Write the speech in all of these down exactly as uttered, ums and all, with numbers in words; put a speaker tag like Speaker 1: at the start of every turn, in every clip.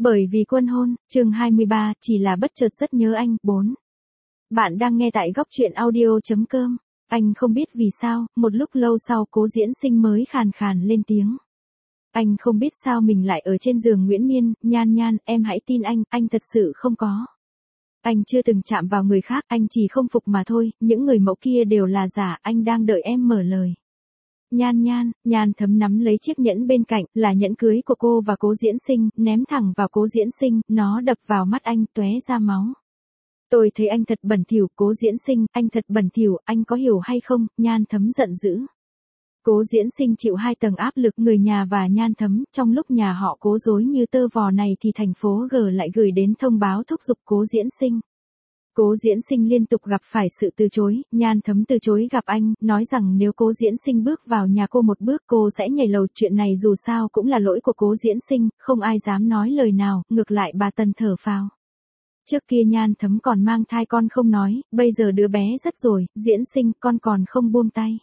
Speaker 1: Bởi vì quân hôn, chương hai mươi ba, chỉ là bất chợt rất nhớ anh, bốn. Bạn đang nghe tại góc truyện audio.com. Anh không biết vì sao, một lúc lâu sau Cố Diễn Sinh mới khàn khàn lên tiếng. Anh không biết sao mình lại ở trên giường Nguyễn Miên, Nhan Nhan, em hãy tin anh, anh thật sự không có. Anh chưa từng chạm vào người khác, anh chỉ không phục mà thôi, những người mẫu kia đều là giả, anh đang đợi em mở lời. Nhan Nhan, Nhan Thấm nắm lấy chiếc nhẫn bên cạnh, là nhẫn cưới của cô và Cố Diễn Sinh, ném thẳng vào Cố Diễn Sinh, nó đập vào mắt anh, tóe ra máu. Tôi thấy anh thật bẩn thỉu, Cố Diễn Sinh, anh thật bẩn thỉu, anh có hiểu hay không? Nhan Thấm giận dữ. Cố Diễn Sinh chịu hai tầng áp lực người nhà và Nhan Thấm, trong lúc nhà họ Cố rối như tơ vò này thì thành phố G lại gửi đến thông báo thúc giục Cố Diễn Sinh. Cố Diễn Sinh liên tục gặp phải sự từ chối, Nhan Thấm từ chối gặp anh, nói rằng nếu Cố Diễn Sinh bước vào nhà cô một bước cô sẽ nhảy lầu, chuyện này dù sao cũng là lỗi của Cố Diễn Sinh, không ai dám nói lời nào, ngược lại bà Tần thở phào. Trước kia Nhan Thấm còn mang thai con không nói, bây giờ đứa bé rất rồi, Diễn Sinh con còn không buông tay.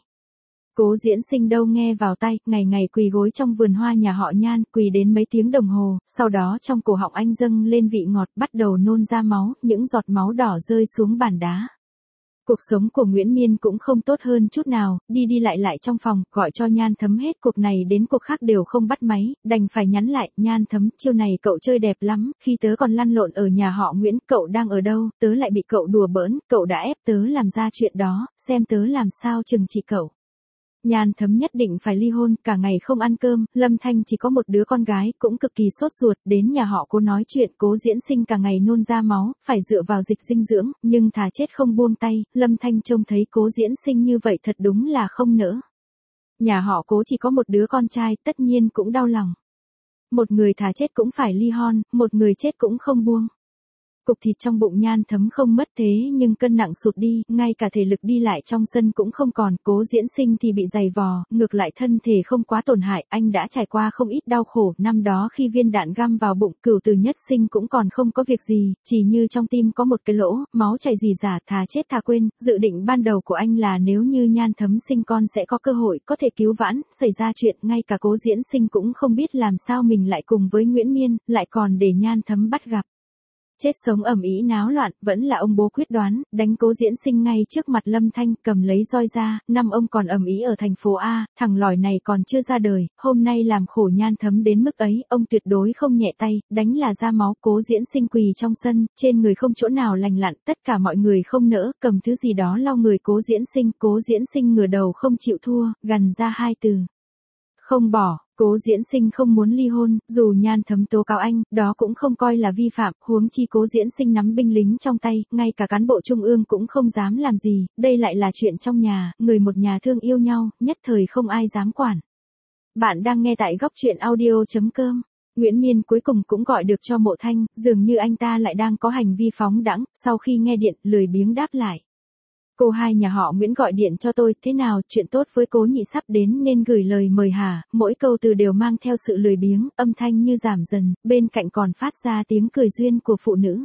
Speaker 1: Cố Diễn Sinh đâu nghe vào tay, ngày ngày quỳ gối trong vườn hoa nhà họ Nhan, quỳ đến mấy tiếng đồng hồ, sau đó trong cổ họng anh dâng lên vị ngọt, bắt đầu nôn ra máu, những giọt máu đỏ rơi xuống bàn đá. Cuộc sống của Nguyễn Miên cũng không tốt hơn chút nào, đi đi lại lại trong phòng, gọi cho Nhan Thấm hết cuộc này đến cuộc khác đều không bắt máy, đành phải nhắn lại, Nhan Thấm, chiêu này cậu chơi đẹp lắm, khi tớ còn lăn lộn ở nhà họ Nguyễn, cậu đang ở đâu, tớ lại bị cậu đùa bỡn, cậu đã ép tớ làm ra chuyện đó, xem tớ làm sao trừng trị cậu. Nhan Thấm nhất định phải ly hôn, cả ngày không ăn cơm, Lâm Thanh chỉ có một đứa con gái, cũng cực kỳ sốt ruột, đến nhà họ Cố nói chuyện, Cố Diễn Sinh cả ngày nôn ra máu, phải dựa vào dịch dinh dưỡng, nhưng thà chết không buông tay, Lâm Thanh trông thấy Cố Diễn Sinh như vậy thật đúng là không nỡ. Nhà họ Cố chỉ có một đứa con trai, tất nhiên cũng đau lòng. Một người thà chết cũng phải ly hôn, một người chết cũng không buông. Cục thịt trong bụng Nhan Thấm không mất thế nhưng cân nặng sụt đi, ngay cả thể lực đi lại trong sân cũng không còn, Cố Diễn Sinh thì bị dày vò, ngược lại thân thể không quá tổn hại, anh đã trải qua không ít đau khổ, năm đó khi viên đạn găm vào bụng, Cửu Từ Nhất Sinh cũng còn không có việc gì, chỉ như trong tim có một cái lỗ, máu chảy rỉ rả, thà chết thà quên, dự định ban đầu của anh là nếu như Nhan Thấm sinh con sẽ có cơ hội, có thể cứu vãn, xảy ra chuyện, ngay cả Cố Diễn Sinh cũng không biết làm sao mình lại cùng với Nguyễn Miên, lại còn để Nhan Thấm bắt gặp. Chết sống ầm ĩ náo loạn, vẫn là ông bố quyết đoán, đánh Cố Diễn Sinh ngay trước mặt Lâm Thanh, cầm lấy roi ra, năm ông còn ầm ĩ ở thành phố A, thằng lỏi này còn chưa ra đời, hôm nay làm khổ Nhan Thấm đến mức ấy, ông tuyệt đối không nhẹ tay, đánh là ra máu, Cố Diễn Sinh quỳ trong sân, trên người không chỗ nào lành lặn, tất cả mọi người không nỡ, cầm thứ gì đó lau người Cố Diễn Sinh, Cố Diễn Sinh ngửa đầu không chịu thua, gằn ra hai từ. Không bỏ. Cố Diễn Sinh không muốn ly hôn, dù Nhan Thấm tố cáo anh, đó cũng không coi là vi phạm, huống chi Cố Diễn Sinh nắm binh lính trong tay, ngay cả cán bộ trung ương cũng không dám làm gì, đây lại là chuyện trong nhà, người một nhà thương yêu nhau, nhất thời không ai dám quản. Bạn đang nghe tại góc truyện audio.com. Nguyễn Miên cuối cùng cũng gọi được cho Mộ Thanh, dường như anh ta lại đang có hành vi phóng đãng, sau khi nghe điện, lười biếng đáp lại. Cô hai nhà họ Nguyễn gọi điện cho tôi, thế nào, chuyện tốt với Cố nhị sắp đến nên gửi lời mời hả, mỗi câu từ đều mang theo sự lười biếng, âm thanh như giảm dần, bên cạnh còn phát ra tiếng cười duyên của phụ nữ.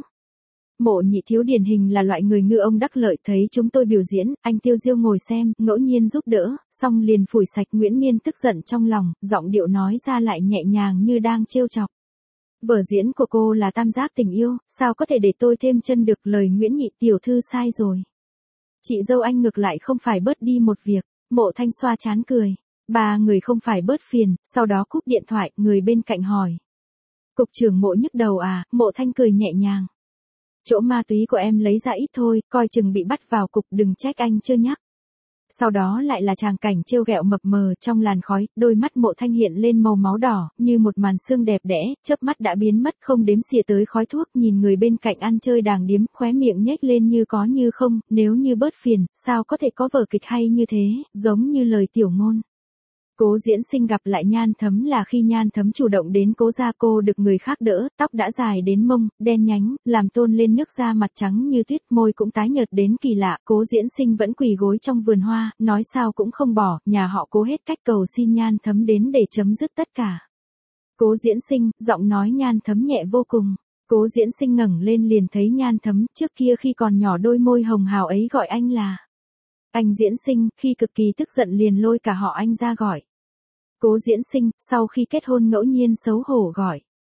Speaker 1: Mộ nhị thiếu điển hình là loại người ngư ông đắc lợi, thấy chúng tôi biểu diễn, anh tiêu diêu ngồi xem, ngẫu nhiên giúp đỡ, xong liền phủi sạch. Nguyễn Miên tức giận trong lòng, giọng điệu nói ra lại nhẹ nhàng như đang trêu chọc. Vở diễn của cô là tam giác tình yêu, sao có thể để tôi thêm chân được, lời Nguyễn nhị tiểu thư sai rồi. Chị dâu anh ngược lại không phải bớt đi một việc, Mộ Thanh xoa chán cười. Ba người không phải bớt phiền, sau đó cúp điện thoại, người bên cạnh hỏi. Cục trưởng Mộ nhức đầu à, Mộ Thanh cười nhẹ nhàng. Chỗ ma túy của em lấy ra ít thôi, coi chừng bị bắt vào cục, đừng trách anh chưa nhắc. Sau đó lại là tràng cảnh trêu ghẹo mập mờ trong làn khói, đôi mắt Mộ Thanh hiện lên màu máu đỏ, như một màn sương đẹp đẽ, chớp mắt đã biến mất, không đếm xỉa tới khói thuốc, nhìn người bên cạnh ăn chơi đàng điếm, khóe miệng nhếch lên như có như không, nếu như bớt phiền, sao có thể có vở kịch hay như thế, giống như lời tiểu ngôn. Cố Diễn Sinh gặp lại Nhan Thấm là khi Nhan Thấm chủ động đến Cố gia, cô được người khác đỡ, tóc đã dài đến mông, đen nhánh, làm tôn lên nước da, mặt trắng như tuyết, môi cũng tái nhợt đến kỳ lạ, Cố Diễn Sinh vẫn quỳ gối trong vườn hoa, nói sao cũng không bỏ, nhà họ Cố hết cách cầu xin Nhan Thấm đến để chấm dứt tất cả. Cố Diễn Sinh, giọng nói Nhan Thấm nhẹ vô cùng. Cố Diễn Sinh ngẩng lên liền thấy Nhan Thấm, trước kia khi còn nhỏ đôi môi hồng hào ấy gọi anh là anh Diễn Sinh, khi cực kỳ tức giận liền lôi cả họ anh ra gọi Cố Diễn Sinh, sau khi kết hôn ngẫu nhiên xấu hổ gọi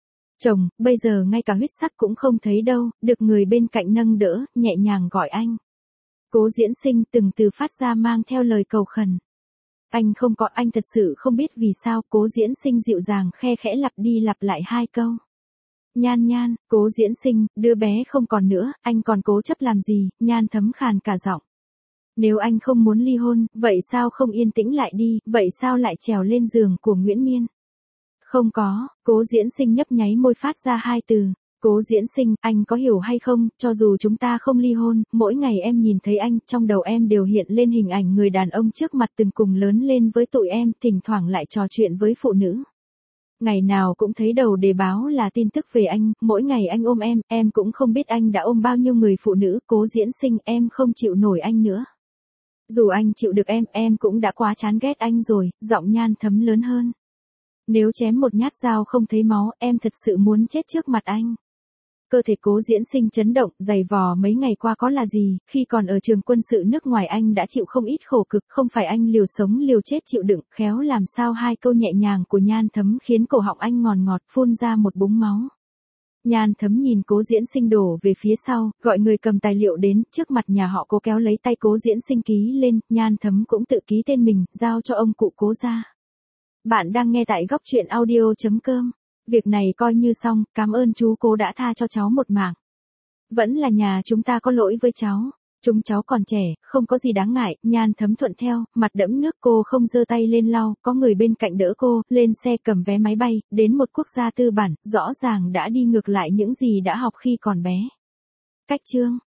Speaker 1: Chồng, bây giờ ngay cả huyết sắc cũng không thấy đâu, được người bên cạnh nâng đỡ, nhẹ nhàng gọi anh. Cố Diễn Sinh từng từ phát ra mang theo lời cầu khẩn. Anh không có, anh thật sự không biết vì sao. Cố Diễn Sinh dịu dàng khe khẽ lặp đi lặp lại hai câu. Nhan Nhan, Cố Diễn Sinh, đứa bé không còn nữa, anh còn cố chấp làm gì? Nhan Thấm khàn cả giọng. Nếu anh không muốn ly hôn, vậy sao không yên tĩnh lại đi, vậy sao lại trèo lên giường của Nguyễn Miên? Không có. Cố Diễn Sinh nhấp nháy môi phát ra hai từ. Cố Diễn Sinh, anh có hiểu hay không, cho dù chúng ta không ly hôn, mỗi ngày em nhìn thấy anh, trong đầu em đều hiện lên hình ảnh người đàn ông trước mặt từng cùng lớn lên với tụi em, thỉnh thoảng lại trò chuyện với phụ nữ. Ngày nào cũng thấy đầu đề báo là tin tức về anh, mỗi ngày anh ôm em, em cũng không biết anh đã ôm bao nhiêu người phụ nữ. Cố Diễn Sinh, em không chịu nổi anh nữa. Dù anh chịu được em, em cũng đã quá chán ghét anh rồi. Giọng Nhan Thấm lớn hơn. Nếu chém một nhát dao không thấy máu, em thật sự muốn chết trước mặt anh. Cơ thể Cố Diễn Sinh chấn động, giày vò mấy ngày qua có là gì, khi còn ở trường quân sự nước ngoài anh đã chịu không ít khổ cực, không phải anh liều sống liều chết chịu đựng, khéo làm sao hai câu nhẹ nhàng của Nhan Thấm khiến cổ họng anh ngọt ngọt phun ra một búng máu. Nhan Thấm nhìn Cố Diễn Sinh đổ về phía sau, gọi người cầm tài liệu đến, trước mặt nhà họ Cố kéo lấy tay Cố Diễn Sinh ký lên, Nhan Thấm cũng tự ký tên mình, giao cho ông cụ Cố gia. Bạn đang nghe tại góc truyện audio chấm com. Việc này coi như xong, cảm ơn chú Cố đã tha cho cháu một mạng. Vẫn là nhà chúng ta có lỗi với cháu. Chúng cháu còn trẻ, không có gì đáng ngại. Nhan Thấm thuận theo, mặt đẫm nước. Cô không giơ tay lên lau, có người bên cạnh đỡ cô, lên xe cầm vé máy bay, đến một quốc gia tư bản, rõ ràng đã đi ngược lại những gì đã học khi còn bé. Cách chương